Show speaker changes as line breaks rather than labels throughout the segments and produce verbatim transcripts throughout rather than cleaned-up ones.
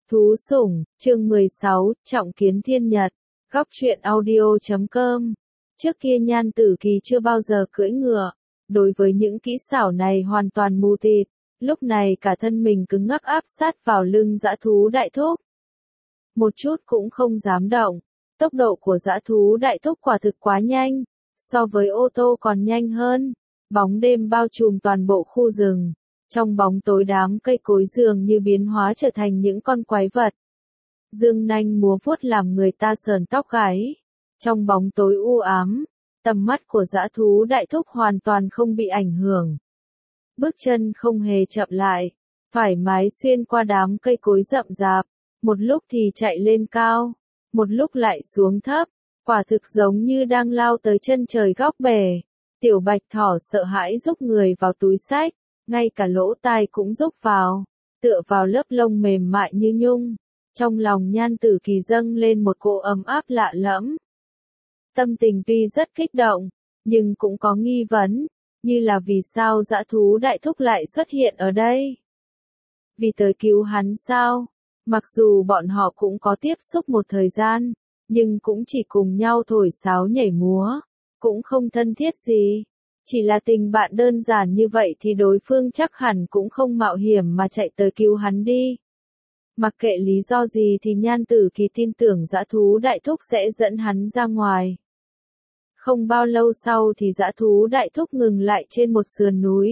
Thú sủng, chương mười sáu, Trọng kiến thiên nhật, góc truyện audio chấm com. Trước kia Nhan Tử Kỳ chưa bao giờ cưỡi ngựa, đối với những kỹ xảo này hoàn toàn mù tịt, lúc này cả thân mình cứng ngắc áp sát vào lưng dã thú đại thúc. Một chút cũng không dám động, tốc độ của dã thú đại thúc quả thực quá nhanh, so với ô tô còn nhanh hơn. Bóng đêm bao trùm toàn bộ khu rừng. Trong bóng tối đám cây cối dường như biến hóa trở thành những con quái vật. Dương nanh múa vuốt làm người ta sờn tóc gáy. Trong bóng tối u ám, tầm mắt của dã thú đại thúc hoàn toàn không bị ảnh hưởng. Bước chân không hề chậm lại, thoải mái xuyên qua đám cây cối rậm rạp, một lúc thì chạy lên cao, một lúc lại xuống thấp, quả thực giống như đang lao tới chân trời góc bể. Tiểu Bạch Thỏ sợ hãi rúc người vào túi xách, ngay cả lỗ tai cũng rúc vào, tựa vào lớp lông mềm mại như nhung. Trong lòng Nhan Tử Kỳ dâng lên một cỗ ấm áp lạ lẫm. Tâm tình tuy rất kích động, nhưng cũng có nghi vấn, như là vì sao dã thú đại thúc lại xuất hiện ở đây? Vì tới cứu hắn sao? Mặc dù bọn họ cũng có tiếp xúc một thời gian, nhưng cũng chỉ cùng nhau thổi sáo nhảy múa, cũng không thân thiết gì. Chỉ là tình bạn đơn giản như vậy thì đối phương chắc hẳn cũng không mạo hiểm mà chạy tới cứu hắn đi. Mặc kệ lý do gì thì Nhan Tử Kỳ tin tưởng dã thú đại thúc sẽ dẫn hắn ra ngoài. Không bao lâu sau thì dã thú đại thúc ngừng lại trên một sườn núi.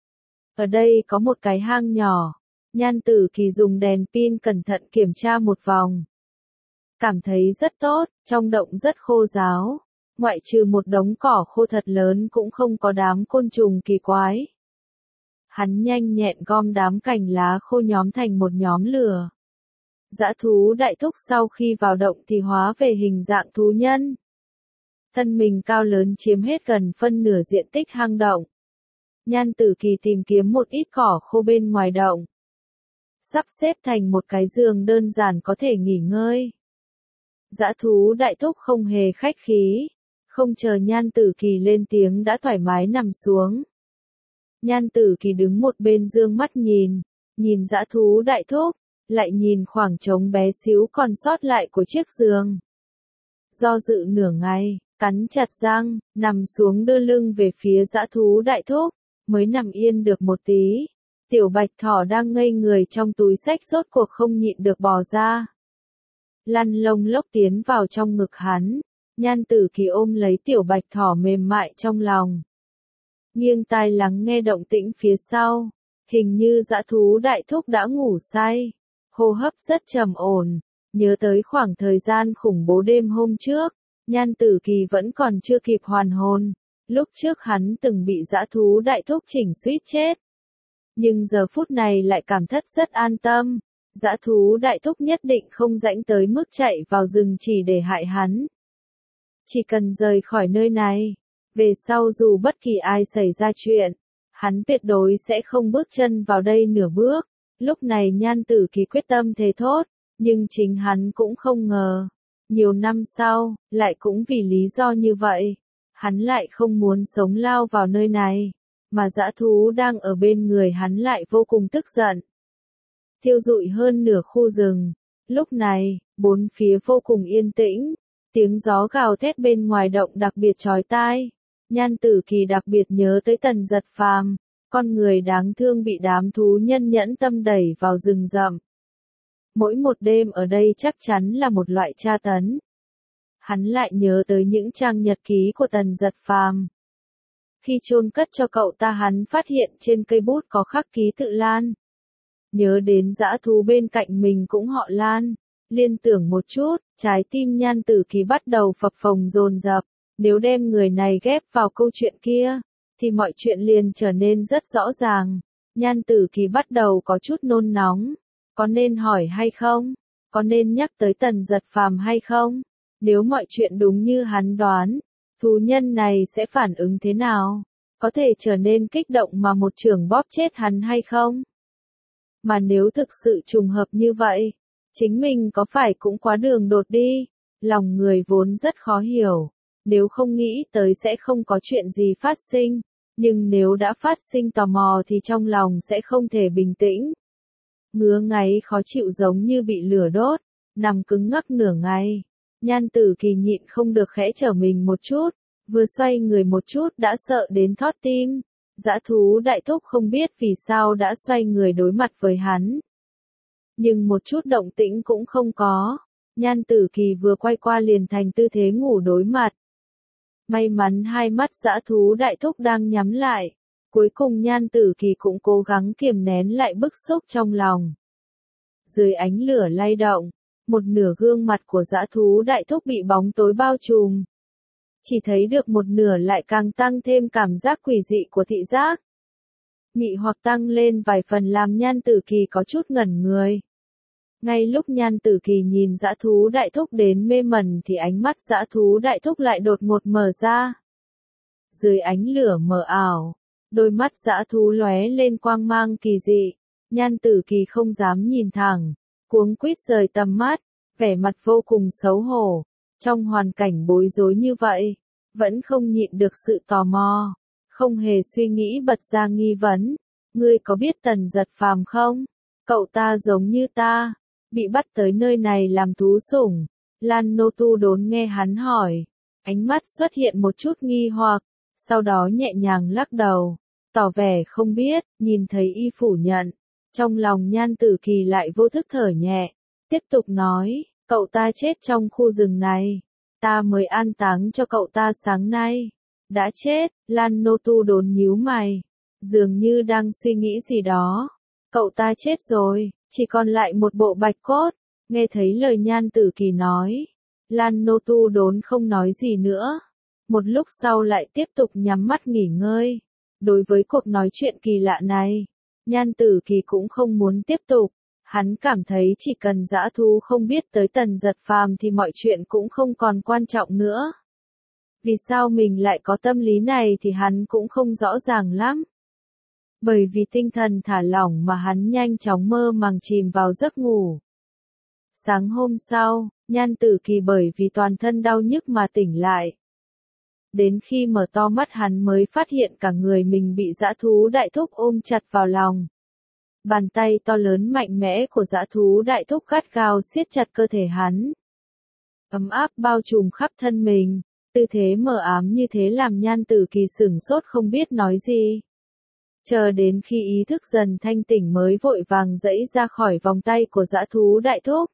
Ở đây có một cái hang nhỏ. Nhan Tử Kỳ dùng đèn pin cẩn thận kiểm tra một vòng. Cảm thấy rất tốt, trong động rất khô ráo. Ngoại trừ một đống cỏ khô thật lớn cũng không có đám côn trùng kỳ quái. Hắn nhanh nhẹn gom đám cành lá khô nhóm thành một nhóm lửa. Dã thú đại thúc sau khi vào động thì hóa về hình dạng thú nhân. Thân mình cao lớn chiếm hết gần phân nửa diện tích hang động. Nhan Tử Kỳ tìm kiếm một ít cỏ khô bên ngoài động. Sắp xếp thành một cái giường đơn giản có thể nghỉ ngơi. Dã thú đại thúc không hề khách khí. Không chờ Nhan Tử Kỳ lên tiếng đã thoải mái nằm xuống. Nhan Tử Kỳ đứng một bên dương mắt nhìn, nhìn dã thú đại thúc, lại nhìn khoảng trống bé xíu còn sót lại của chiếc giường. Do dự nửa ngày, cắn chặt răng, nằm xuống đưa lưng về phía dã thú đại thúc, mới nằm yên được một tí. Tiểu Bạch Thỏ đang ngây người trong túi xách rốt cuộc không nhịn được bò ra. Lăn lông lốc tiến vào trong ngực hắn. Nhan Tử Kỳ ôm lấy Tiểu Bạch Thỏ mềm mại trong lòng. Nghiêng tai lắng nghe động tĩnh phía sau. Hình như dã thú đại thúc đã ngủ say. Hô hấp rất trầm ổn. Nhớ tới khoảng thời gian khủng bố đêm hôm trước. Nhan Tử Kỳ vẫn còn chưa kịp hoàn hồn. Lúc trước hắn từng bị dã thú đại thúc chỉnh suýt chết. Nhưng giờ phút này lại cảm thất rất an tâm. Dã thú đại thúc nhất định không rãnh tới mức chạy vào rừng chỉ để hại hắn. Chỉ cần rời khỏi nơi này, về sau dù bất kỳ ai xảy ra chuyện, hắn tuyệt đối sẽ không bước chân vào đây nửa bước. Lúc này Nhan Tử Kỳ quyết tâm thề thốt, nhưng chính hắn cũng không ngờ. Nhiều năm sau, lại cũng vì lý do như vậy, hắn lại không muốn sống lao vào nơi này, mà dã thú đang ở bên người hắn lại vô cùng tức giận. Thiêu rụi hơn nửa khu rừng. Lúc này, bốn phía vô cùng yên tĩnh. Tiếng gió gào thét bên ngoài động đặc biệt chói tai. Nhan Tử Kỳ đặc biệt nhớ tới Tần Giật Phàm, con người đáng thương bị đám thú nhân nhẫn tâm đẩy vào rừng rậm. Mỗi một đêm ở đây chắc chắn là một loại tra tấn. Hắn lại nhớ tới những trang nhật ký của Tần Giật Phàm. Khi chôn cất cho cậu ta hắn phát hiện trên cây bút có khắc ký tự Lan. Nhớ đến dã thú bên cạnh mình cũng họ Lan. Liên tưởng một chút, trái tim Nhan Tử Kỳ bắt đầu phập phồng dồn dập. Nếu đem người này ghép vào câu chuyện kia, thì mọi chuyện liền trở nên rất rõ ràng. Nhan Tử Kỳ bắt đầu có chút nôn nóng. Có nên hỏi hay không? Có nên nhắc tới Tần Giật Phàm hay không? Nếu mọi chuyện đúng như hắn đoán, thú nhân này sẽ phản ứng thế nào? Có thể trở nên kích động mà một chưởng bóp chết hắn hay không? Mà nếu thực sự trùng hợp như vậy, chính mình có phải cũng quá đường đột đi? Lòng người vốn rất khó hiểu. Nếu không nghĩ tới sẽ không có chuyện gì phát sinh. Nhưng nếu đã phát sinh tò mò thì trong lòng sẽ không thể bình tĩnh. ngứa ngáy khó chịu giống như bị lửa đốt, nằm cứng ngắc nửa ngày. Nhan Tử Kỳ nhịn không được khẽ trở mình một chút, vừa xoay người một chút đã sợ đến thót tim. Dã thú đại thúc không biết vì sao đã xoay người đối mặt với hắn. Nhưng một chút động tĩnh cũng không có. Nhan Tử Kỳ vừa quay qua liền thành tư thế ngủ đối mặt. May mắn hai mắt dã thú đại thúc đang nhắm lại. Cuối cùng Nhan Tử Kỳ cũng cố gắng kiềm nén lại bức xúc trong lòng. Dưới ánh lửa lay động, một nửa gương mặt của dã thú đại thúc bị bóng tối bao trùm. Chỉ thấy được một nửa lại càng tăng thêm cảm giác quỷ dị của thị giác. Mị hoặc tăng lên vài phần làm Nhan Tử Kỳ có chút ngẩn người. Ngay lúc Nhan Tử Kỳ nhìn dã thú đại thúc đến mê mẩn thì ánh mắt dã thú đại thúc lại đột ngột mở ra. Dưới ánh lửa mờ ảo, đôi mắt dã thú lóe lên quang mang kỳ dị. Nhan Tử Kỳ không dám nhìn thẳng, cuống quýt rời tầm mắt, vẻ mặt vô cùng xấu hổ. Trong hoàn cảnh bối rối như vậy, vẫn không nhịn được sự tò mò, không hề suy nghĩ bật ra nghi vấn. Ngươi có biết Tần Giật Phàm không? Cậu ta giống như ta, bị bắt tới nơi này làm thú sủng. Lan Nô Tu Đốn nghe hắn hỏi, ánh mắt xuất hiện một chút nghi hoặc, sau đó nhẹ nhàng lắc đầu, tỏ vẻ không biết. Nhìn thấy y phủ nhận, trong lòng Nhan Tử Kỳ lại vô thức thở nhẹ, tiếp tục nói, cậu ta chết trong khu rừng này, ta mới an táng cho cậu ta sáng nay. Đã chết. Lan Nô Tu Đốn nhíu mày, dường như đang suy nghĩ gì đó. Cậu ta chết rồi, chỉ còn lại một bộ bạch cốt. Nghe thấy lời Nhan Tử Kỳ nói, Lan Nô Tu Đốn không nói gì nữa. Một lúc sau lại tiếp tục nhắm mắt nghỉ ngơi. Đối với cuộc nói chuyện kỳ lạ này, Nhan Tử Kỳ cũng không muốn tiếp tục. Hắn cảm thấy chỉ cần dã thú không biết tới Tần Giật Phàm thì mọi chuyện cũng không còn quan trọng nữa. Vì sao mình lại có tâm lý này thì hắn cũng không rõ ràng lắm. Bởi vì tinh thần thả lỏng mà hắn nhanh chóng mơ màng chìm vào giấc ngủ. Sáng hôm sau, Nhan Tử Kỳ bởi vì toàn thân đau nhức mà tỉnh lại. Đến khi mở to mắt hắn mới phát hiện cả người mình bị dã thú đại thúc ôm chặt vào lòng. Bàn tay to lớn mạnh mẽ của dã thú đại thúc gắt gao siết chặt cơ thể hắn. Ấm áp bao trùm khắp thân mình, tư thế mờ ám như thế làm Nhan Tử Kỳ sửng sốt không biết nói gì. Chờ đến khi ý thức dần thanh tỉnh mới vội vàng giãy ra khỏi vòng tay của dã thú đại thúc.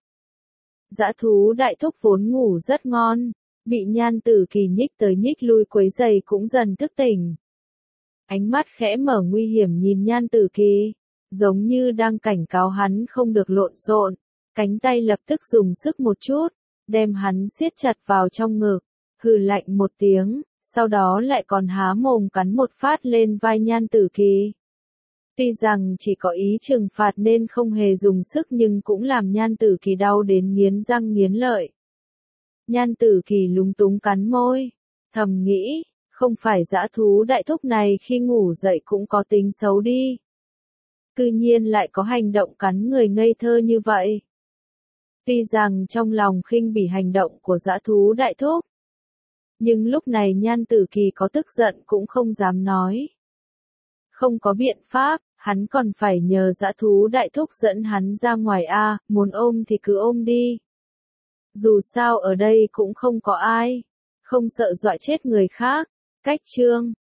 Dã thú đại thúc vốn ngủ rất ngon, bị Nhan Tử Kỳ nhích tới nhích lui quấy rầy cũng dần thức tỉnh. Ánh mắt khẽ mở nguy hiểm nhìn Nhan Tử Kỳ, giống như đang cảnh cáo hắn không được lộn xộn. Cánh tay lập tức dùng sức một chút, đem hắn siết chặt vào trong ngực, hừ lạnh một tiếng, sau đó lại còn há mồm cắn một phát lên vai Nhan Tử Kỳ. Tuy rằng chỉ có ý trừng phạt nên không hề dùng sức nhưng cũng làm Nhan Tử Kỳ đau đến nghiến răng nghiến lợi. Nhan Tử Kỳ lúng túng cắn môi, thầm nghĩ, không phải dã thú đại thúc này khi ngủ dậy cũng có tính xấu đi. Cư nhiên lại có hành động cắn người ngây thơ như vậy. Tuy rằng trong lòng khinh bỉ hành động của dã thú đại thúc, nhưng lúc này Nhan Tử Kỳ có tức giận cũng không dám nói. Không có biện pháp, hắn còn phải nhờ dã thú đại thúc dẫn hắn ra ngoài a, muốn ôm thì cứ ôm đi. Dù sao ở đây cũng không có ai, không sợ dọa chết người khác. Cách chương